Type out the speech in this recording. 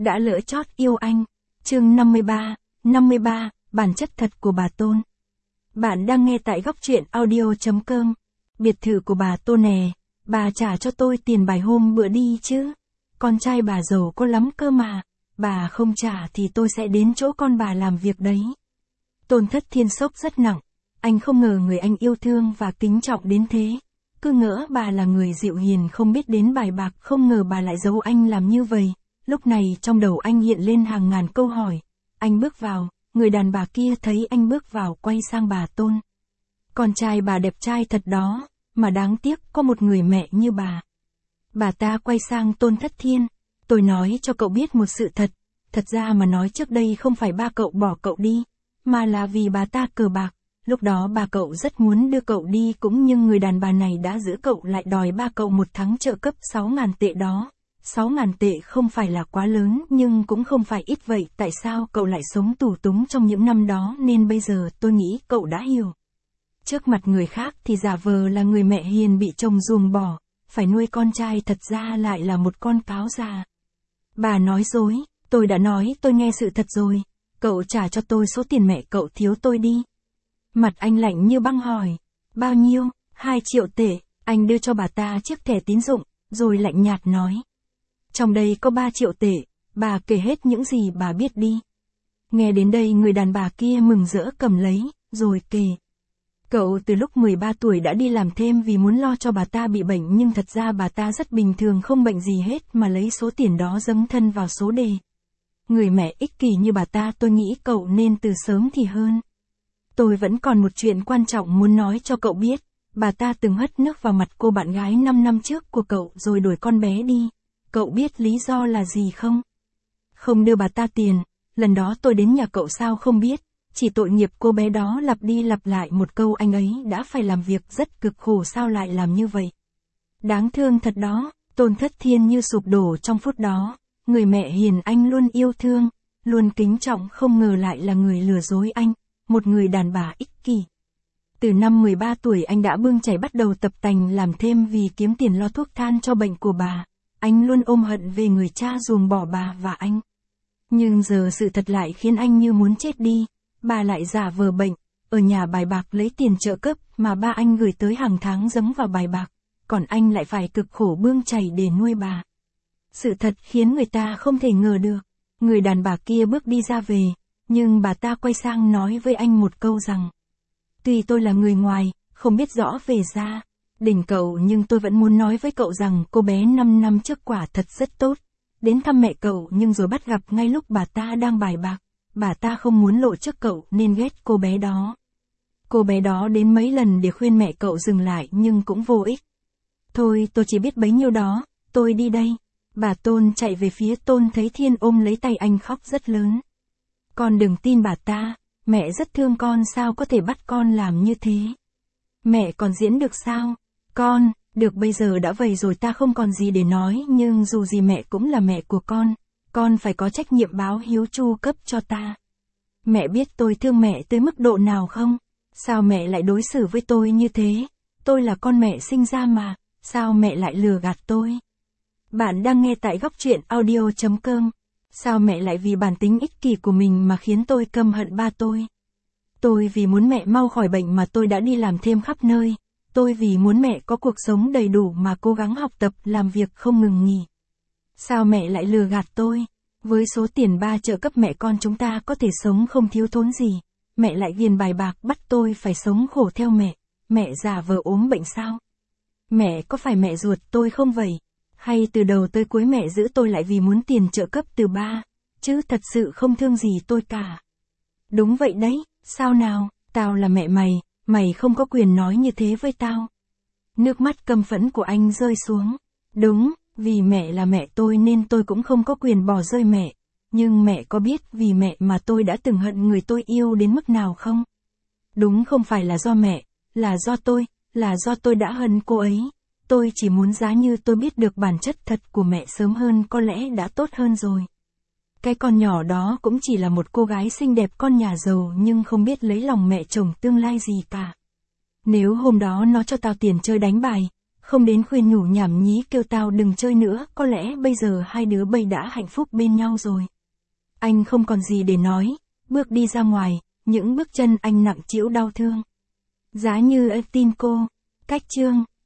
đã lỡ chót yêu anh. Chương 53, bản chất thật của bà Tôn. Bạn đang nghe tại góc truyện audio.com. Biệt thự của bà Tôn nè, bà trả cho tôi tiền bài hôm bữa đi chứ. Con trai bà giàu có lắm cơ mà, bà không trả thì tôi sẽ đến chỗ con bà làm việc đấy. Tôn Thất Thiên sốc rất nặng, anh không ngờ người anh yêu thương và kính trọng đến thế. Cứ ngỡ bà là người dịu hiền không biết đến bài bạc, không ngờ bà lại giấu anh làm như vậy. Lúc này trong đầu anh hiện lên hàng ngàn câu hỏi. Anh bước vào, người đàn bà kia thấy anh bước vào quay sang bà Tôn. Con trai bà đẹp trai thật đó, mà đáng tiếc có một người mẹ như bà. Bà ta quay sang Tôn Thất Thiên. Tôi nói cho cậu biết một sự thật. Thật ra mà nói trước đây không phải ba cậu bỏ cậu đi, mà là vì bà ta cờ bạc. Lúc đó bà cậu rất muốn đưa cậu đi cũng nhưng người đàn bà này đã giữ cậu lại đòi ba cậu một tháng trợ cấp 6.000 tệ đó. 6.000 tệ không phải là quá lớn nhưng cũng không phải ít vậy. Tại sao cậu lại sống tù túng trong những năm đó nên bây giờ tôi nghĩ cậu đã hiểu. Trước mặt người khác thì giả vờ là người mẹ hiền bị chồng ruồng bỏ, phải nuôi con trai thật ra lại là một con cáo già. Bà nói dối, tôi đã nói tôi nghe sự thật rồi, cậu trả cho tôi số tiền mẹ cậu thiếu tôi đi. Mặt anh lạnh như băng hỏi, bao nhiêu? 2 triệu tệ, anh đưa cho bà ta chiếc thẻ tín dụng, rồi lạnh nhạt nói. Trong đây có 3 triệu tệ, bà kể hết những gì bà biết đi. Nghe đến đây người đàn bà kia mừng rỡ cầm lấy, rồi kể. Cậu từ lúc 13 tuổi đã đi làm thêm vì muốn lo cho bà ta bị bệnh nhưng thật ra bà ta rất bình thường không bệnh gì hết mà lấy số tiền đó dấn thân vào số đề. Người mẹ ích kỷ như bà ta tôi nghĩ cậu nên từ sớm thì hơn. Tôi vẫn còn một chuyện quan trọng muốn nói cho cậu biết. Bà ta từng hất nước vào mặt cô bạn gái 5 năm trước của cậu rồi đuổi con bé đi. Cậu biết lý do là gì không? Không đưa bà ta tiền. Lần đó tôi đến nhà cậu sao không biết. Chỉ tội nghiệp cô bé đó lặp đi lặp lại một câu anh ấy đã phải làm việc rất cực khổ sao lại làm như vậy. Đáng thương thật đó. Tôn Thất Thiên như sụp đổ trong phút đó. Người mẹ hiền anh luôn yêu thương, luôn kính trọng không ngờ lại là người lừa dối anh. Một người đàn bà ích kỷ. Từ năm 13 tuổi anh đã bươn chải bắt đầu tập tành làm thêm vì kiếm tiền lo thuốc than cho bệnh của bà. Anh luôn ôm hận về người cha ruồng bỏ bà và anh. Nhưng giờ sự thật lại khiến anh như muốn chết đi. Bà lại giả vờ bệnh, ở nhà bài bạc lấy tiền trợ cấp mà ba anh gửi tới hàng tháng giấm vào bài bạc. Còn anh lại phải cực khổ bươn chải để nuôi bà. Sự thật khiến người ta không thể ngờ được. Người đàn bà kia bước đi ra về. Nhưng bà ta quay sang nói với anh một câu rằng. Tuy tôi là người ngoài, không biết rõ về gia đình cậu nhưng tôi vẫn muốn nói với cậu rằng cô bé 5 năm trước quả thật rất tốt. Đến thăm mẹ cậu nhưng rồi bắt gặp ngay lúc bà ta đang bài bạc. Bà ta không muốn lộ trước cậu nên ghét cô bé đó. Cô bé đó đến mấy lần để khuyên mẹ cậu dừng lại nhưng cũng vô ích. Thôi tôi chỉ biết bấy nhiêu đó, tôi đi đây. Bà Tôn chạy về phía Tôn Thấy Thiên ôm lấy tay anh khóc rất lớn. Con đừng tin bà ta, mẹ rất thương con sao có thể bắt con làm như thế. Mẹ còn diễn được sao? Con, được bây giờ đã vậy rồi ta không còn gì để nói nhưng dù gì mẹ cũng là mẹ của con phải có trách nhiệm báo hiếu chu cấp cho ta. Mẹ biết tôi thương mẹ tới mức độ nào không? Sao mẹ lại đối xử với tôi như thế? Tôi là con mẹ sinh ra mà, sao mẹ lại lừa gạt tôi? Bạn đang nghe tại góc truyện audio.com. Sao mẹ lại vì bản tính ích kỷ của mình mà khiến tôi căm hận ba tôi? Tôi vì muốn mẹ mau khỏi bệnh mà tôi đã đi làm thêm khắp nơi. Tôi vì muốn mẹ có cuộc sống đầy đủ mà cố gắng học tập làm việc không ngừng nghỉ. Sao mẹ lại lừa gạt tôi? Với số tiền ba trợ cấp mẹ con chúng ta có thể sống không thiếu thốn gì. Mẹ lại ghiền bài bạc bắt tôi phải sống khổ theo mẹ. Mẹ giả vờ ốm bệnh sao? Mẹ có phải mẹ ruột tôi không vậy? Hay từ đầu tới cuối mẹ giữ tôi lại vì muốn tiền trợ cấp từ ba, chứ thật sự không thương gì tôi cả. Đúng vậy đấy, sao nào, tao là mẹ mày không có quyền nói như thế với tao. Nước mắt căm phẫn của anh rơi xuống. Đúng, vì mẹ là mẹ tôi nên tôi cũng không có quyền bỏ rơi mẹ. Nhưng mẹ có biết vì mẹ mà tôi đã từng hận người tôi yêu đến mức nào không? Đúng không phải là do mẹ, là do tôi đã hận cô ấy. Tôi chỉ muốn giá như tôi biết được bản chất thật của mẹ sớm hơn có lẽ đã tốt hơn rồi. Cái con nhỏ đó cũng chỉ là một cô gái xinh đẹp con nhà giàu nhưng không biết lấy lòng mẹ chồng tương lai gì cả. Nếu hôm đó nó cho tao tiền chơi đánh bài, Không đến khuyên nhủ nhảm nhí kêu tao đừng chơi nữa, có lẽ bây giờ hai đứa bây đã hạnh phúc bên nhau rồi. Anh không còn gì để nói, bước đi ra ngoài, những bước chân anh nặng trĩu đau thương. Giá như tin cô. Cách chương